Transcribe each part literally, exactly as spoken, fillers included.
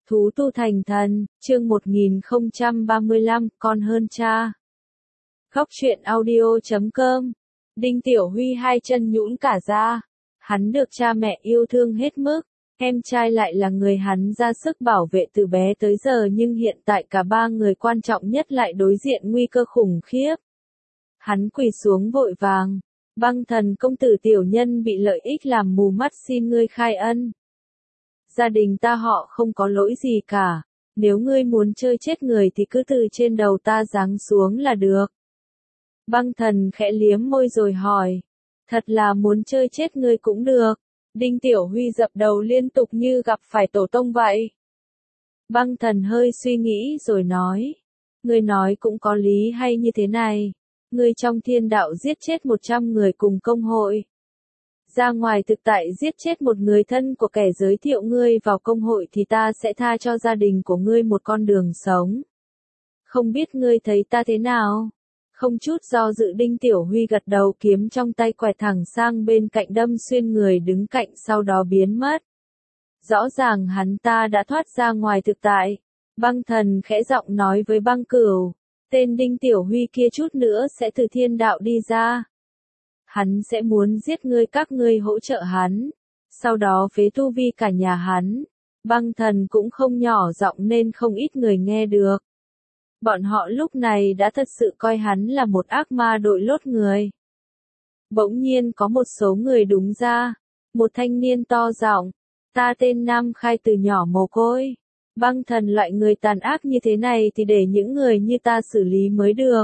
Thú tu thành thần, chương một nghìn không trăm ba mươi lăm, con hơn cha. Khóc chuyện audio chấm com. Đinh Tiểu Huy hai chân nhũn cả ra. Hắn được cha mẹ yêu thương hết mức. Em trai lại là người hắn ra sức bảo vệ từ bé tới giờ, nhưng hiện tại cả ba người quan trọng nhất lại đối diện nguy cơ khủng khiếp. Hắn quỳ xuống vội vàng. Băng Thần công tử tiểu nhân bị lợi ích làm mù mắt, xin ngươi khai ân. Gia đình ta họ không có lỗi gì cả. Nếu ngươi muốn chơi chết người thì cứ từ trên đầu ta giáng xuống là được. Băng Thần khẽ liếm môi rồi hỏi. Thật là muốn chơi chết ngươi cũng được. Đinh Tiểu Huy dập đầu liên tục như gặp phải tổ tông vậy. Băng Thần hơi suy nghĩ rồi nói. Ngươi nói cũng có lý, hay như thế này. Ngươi trong thiên đạo giết chết một trăm người cùng công hội. Ra ngoài thực tại giết chết một người thân của kẻ giới thiệu ngươi vào công hội thì ta sẽ tha cho gia đình của ngươi một con đường sống. Không biết ngươi thấy ta thế nào? Không chút do dự Đinh Tiểu Huy gật đầu, kiếm trong tay quẹt thẳng sang bên cạnh đâm xuyên người đứng cạnh, sau đó biến mất. Rõ ràng hắn ta đã thoát ra ngoài thực tại. Băng Thần khẽ giọng nói với Băng Cửu. Tên Đinh Tiểu Huy kia chút nữa sẽ từ thiên đạo đi ra. Hắn sẽ muốn giết ngươi, các ngươi hỗ trợ hắn. Sau đó phế tu vi cả nhà hắn. Băng Thần cũng không nhỏ giọng nên không ít người nghe được. Bọn họ lúc này đã thật sự coi hắn là một ác ma đội lốt người. Bỗng nhiên có một số người đúng ra. Một thanh niên to giọng. Ta tên Nam Khai, từ nhỏ mồ côi. Băng Thần, loại người tàn ác như thế này thì để những người như ta xử lý mới được.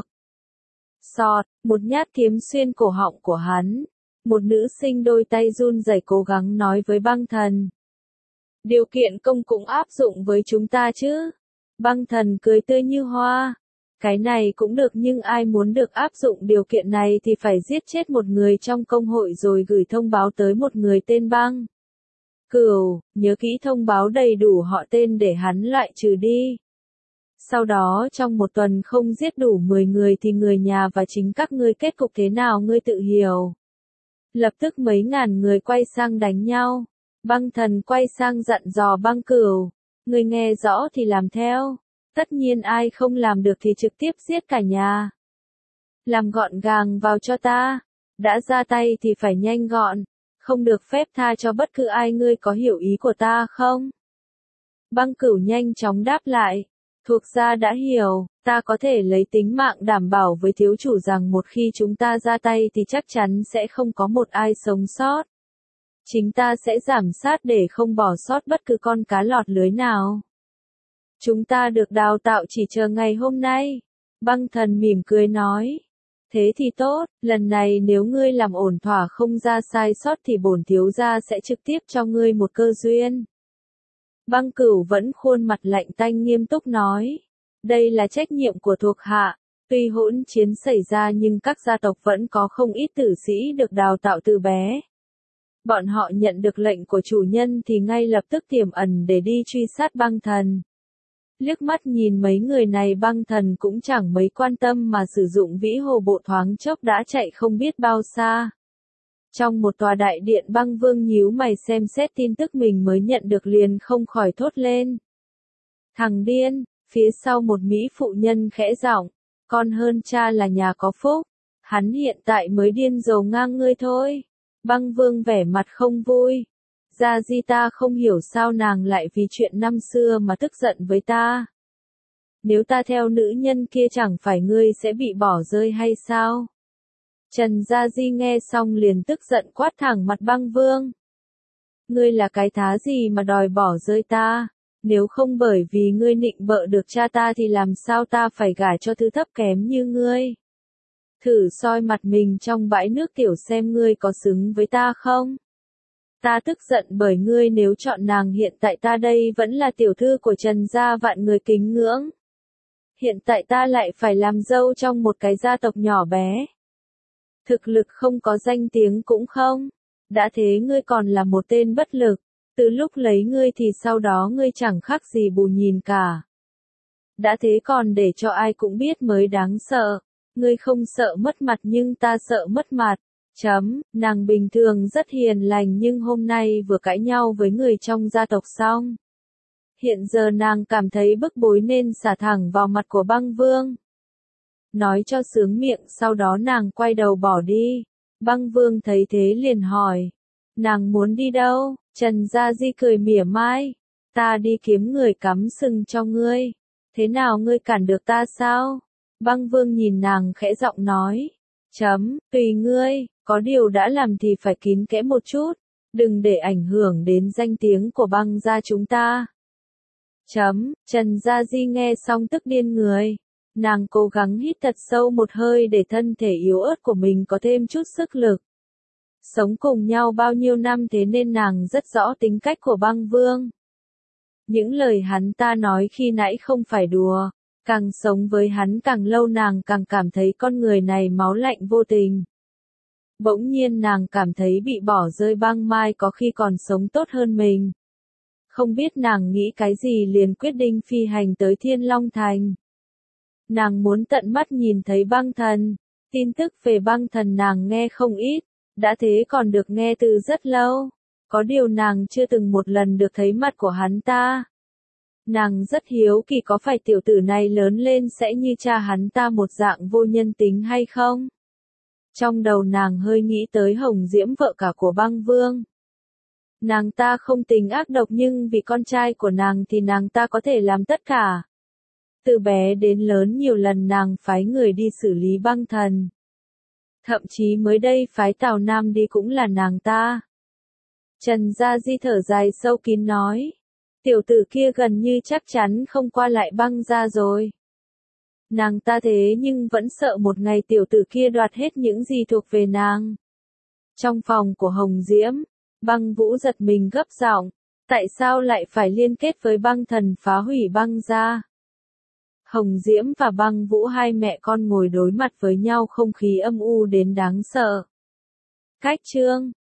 Sọt, một nhát kiếm xuyên cổ họng của hắn. Một nữ sinh đôi tay run rẩy cố gắng nói với Băng Thần. Điều kiện công cũng áp dụng với chúng ta chứ? Băng Thần cười tươi như hoa. Cái này cũng được, nhưng ai muốn được áp dụng điều kiện này thì phải giết chết một người trong công hội rồi gửi thông báo tới một người tên Băng Cửu, nhớ kỹ thông báo đầy đủ họ tên để hắn loại trừ đi. Sau đó trong một tuần không giết đủ mười người thì người nhà và chính các ngươi kết cục thế nào ngươi tự hiểu. Lập tức mấy ngàn người quay sang đánh nhau. Băng Thần quay sang dặn dò Băng Cửu. Ngươi nghe rõ thì làm theo. Tất nhiên ai không làm được thì trực tiếp giết cả nhà. Làm gọn gàng vào cho ta. Đã ra tay thì phải nhanh gọn. Không được phép tha cho bất cứ ai, ngươi có hiểu ý của ta không? Băng Cửu nhanh chóng đáp lại. Thuộc gia đã hiểu, ta có thể lấy tính mạng đảm bảo với thiếu chủ rằng một khi chúng ta ra tay thì chắc chắn sẽ không có một ai sống sót. Chính ta sẽ giảm sát để không bỏ sót bất cứ con cá lọt lưới nào. Chúng ta được đào tạo chỉ chờ ngày hôm nay. Băng Thần mỉm cười nói. Thế thì tốt, lần này nếu ngươi làm ổn thỏa không ra sai sót thì bổn thiếu gia sẽ trực tiếp cho ngươi một cơ duyên. Băng Cửu vẫn khuôn mặt lạnh tanh nghiêm túc nói. Đây là trách nhiệm của thuộc hạ. Tuy hỗn chiến xảy ra nhưng các gia tộc vẫn có không ít tử sĩ được đào tạo từ bé. Bọn họ nhận được lệnh của chủ nhân thì ngay lập tức tiềm ẩn để đi truy sát Băng Thần. Liếc mắt nhìn mấy người này, Băng Thần cũng chẳng mấy quan tâm mà sử dụng vĩ hồ bộ, thoáng chốc đã chạy không biết bao xa. Trong một tòa đại điện, Băng Vương nhíu mày xem xét tin tức mình mới nhận được liền không khỏi thốt lên. Thằng điên, phía sau một mỹ phụ nhân khẽ giọng, con hơn cha là nhà có phúc, hắn hiện tại mới điên rồ ngang ngươi thôi. Băng Vương vẻ mặt không vui. Gia Di, ta không hiểu sao nàng lại vì chuyện năm xưa mà tức giận với ta. Nếu ta theo nữ nhân kia chẳng phải ngươi sẽ bị bỏ rơi hay sao? Trần Gia Di nghe xong liền tức giận quát thẳng mặt Băng Vương. Ngươi là cái thá gì mà đòi bỏ rơi ta? Nếu không bởi vì ngươi nịnh bợ được cha ta thì làm sao ta phải gả cho thứ thấp kém như ngươi? Thử soi mặt mình trong bãi nước tiểu xem ngươi có xứng với ta không? Ta tức giận bởi ngươi nếu chọn nàng, hiện tại ta đây vẫn là tiểu thư của Trần gia vạn người kính ngưỡng. Hiện tại ta lại phải làm dâu trong một cái gia tộc nhỏ bé. Thực lực không có, danh tiếng cũng không. Đã thế ngươi còn là một tên bất lực. Từ lúc lấy ngươi thì sau đó ngươi chẳng khác gì bù nhìn cả. Đã thế còn để cho ai cũng biết mới đáng sợ. Ngươi không sợ mất mặt nhưng ta sợ mất mặt. Chấm, nàng bình thường rất hiền lành nhưng hôm nay vừa cãi nhau với người trong gia tộc xong. Hiện giờ nàng cảm thấy bức bối nên xả thẳng vào mặt của Băng Vương. Nói cho sướng miệng, sau đó nàng quay đầu bỏ đi. Băng Vương thấy thế liền hỏi. Nàng muốn đi đâu? Trần Gia Di cười mỉa mai. Ta đi kiếm người cắm sừng cho ngươi. Thế nào ngươi cản được ta sao? Băng Vương nhìn nàng khẽ giọng nói. Chấm, tùy ngươi, có điều đã làm thì phải kín kẽ một chút. Đừng để ảnh hưởng đến danh tiếng của Băng gia chúng ta. Chấm, Trần Gia Di nghe xong tức điên người. Nàng cố gắng hít thật sâu một hơi để thân thể yếu ớt của mình có thêm chút sức lực. Sống cùng nhau bao nhiêu năm thế nên nàng rất rõ tính cách của Băng Vương. Những lời hắn ta nói khi nãy không phải đùa. Càng sống với hắn càng lâu nàng càng cảm thấy con người này máu lạnh vô tình. Bỗng nhiên nàng cảm thấy bị bỏ rơi Băng Mai có khi còn sống tốt hơn mình. Không biết nàng nghĩ cái gì liền quyết định phi hành tới Thiên Long Thành. Nàng muốn tận mắt nhìn thấy Băng Thần. Tin tức về Băng Thần nàng nghe không ít, đã thế còn được nghe từ rất lâu. Có điều nàng chưa từng một lần được thấy mặt của hắn ta. Nàng rất hiếu kỳ có phải tiểu tử này lớn lên sẽ như cha hắn ta một dạng vô nhân tính hay không? Trong đầu nàng hơi nghĩ tới Hồng Diễm vợ cả của Băng Vương. Nàng ta không tình ác độc nhưng vì con trai của nàng thì nàng ta có thể làm tất cả. Từ bé đến lớn nhiều lần nàng phái người đi xử lý Băng Thần. Thậm chí mới đây phái Tào Nam đi cũng là nàng ta. Trần Gia Di thở dài sâu kín nói. Tiểu tử kia gần như chắc chắn không qua lại Băng gia rồi. Nàng ta thế nhưng vẫn sợ một ngày tiểu tử kia đoạt hết những gì thuộc về nàng. Trong phòng của Hồng Diễm, Băng Vũ giật mình gấp giọng. Tại sao lại phải liên kết với Băng Thần phá hủy Băng gia? Hồng Diễm và Băng Vũ hai mẹ con ngồi đối mặt với nhau không khí âm u đến đáng sợ. Cách chương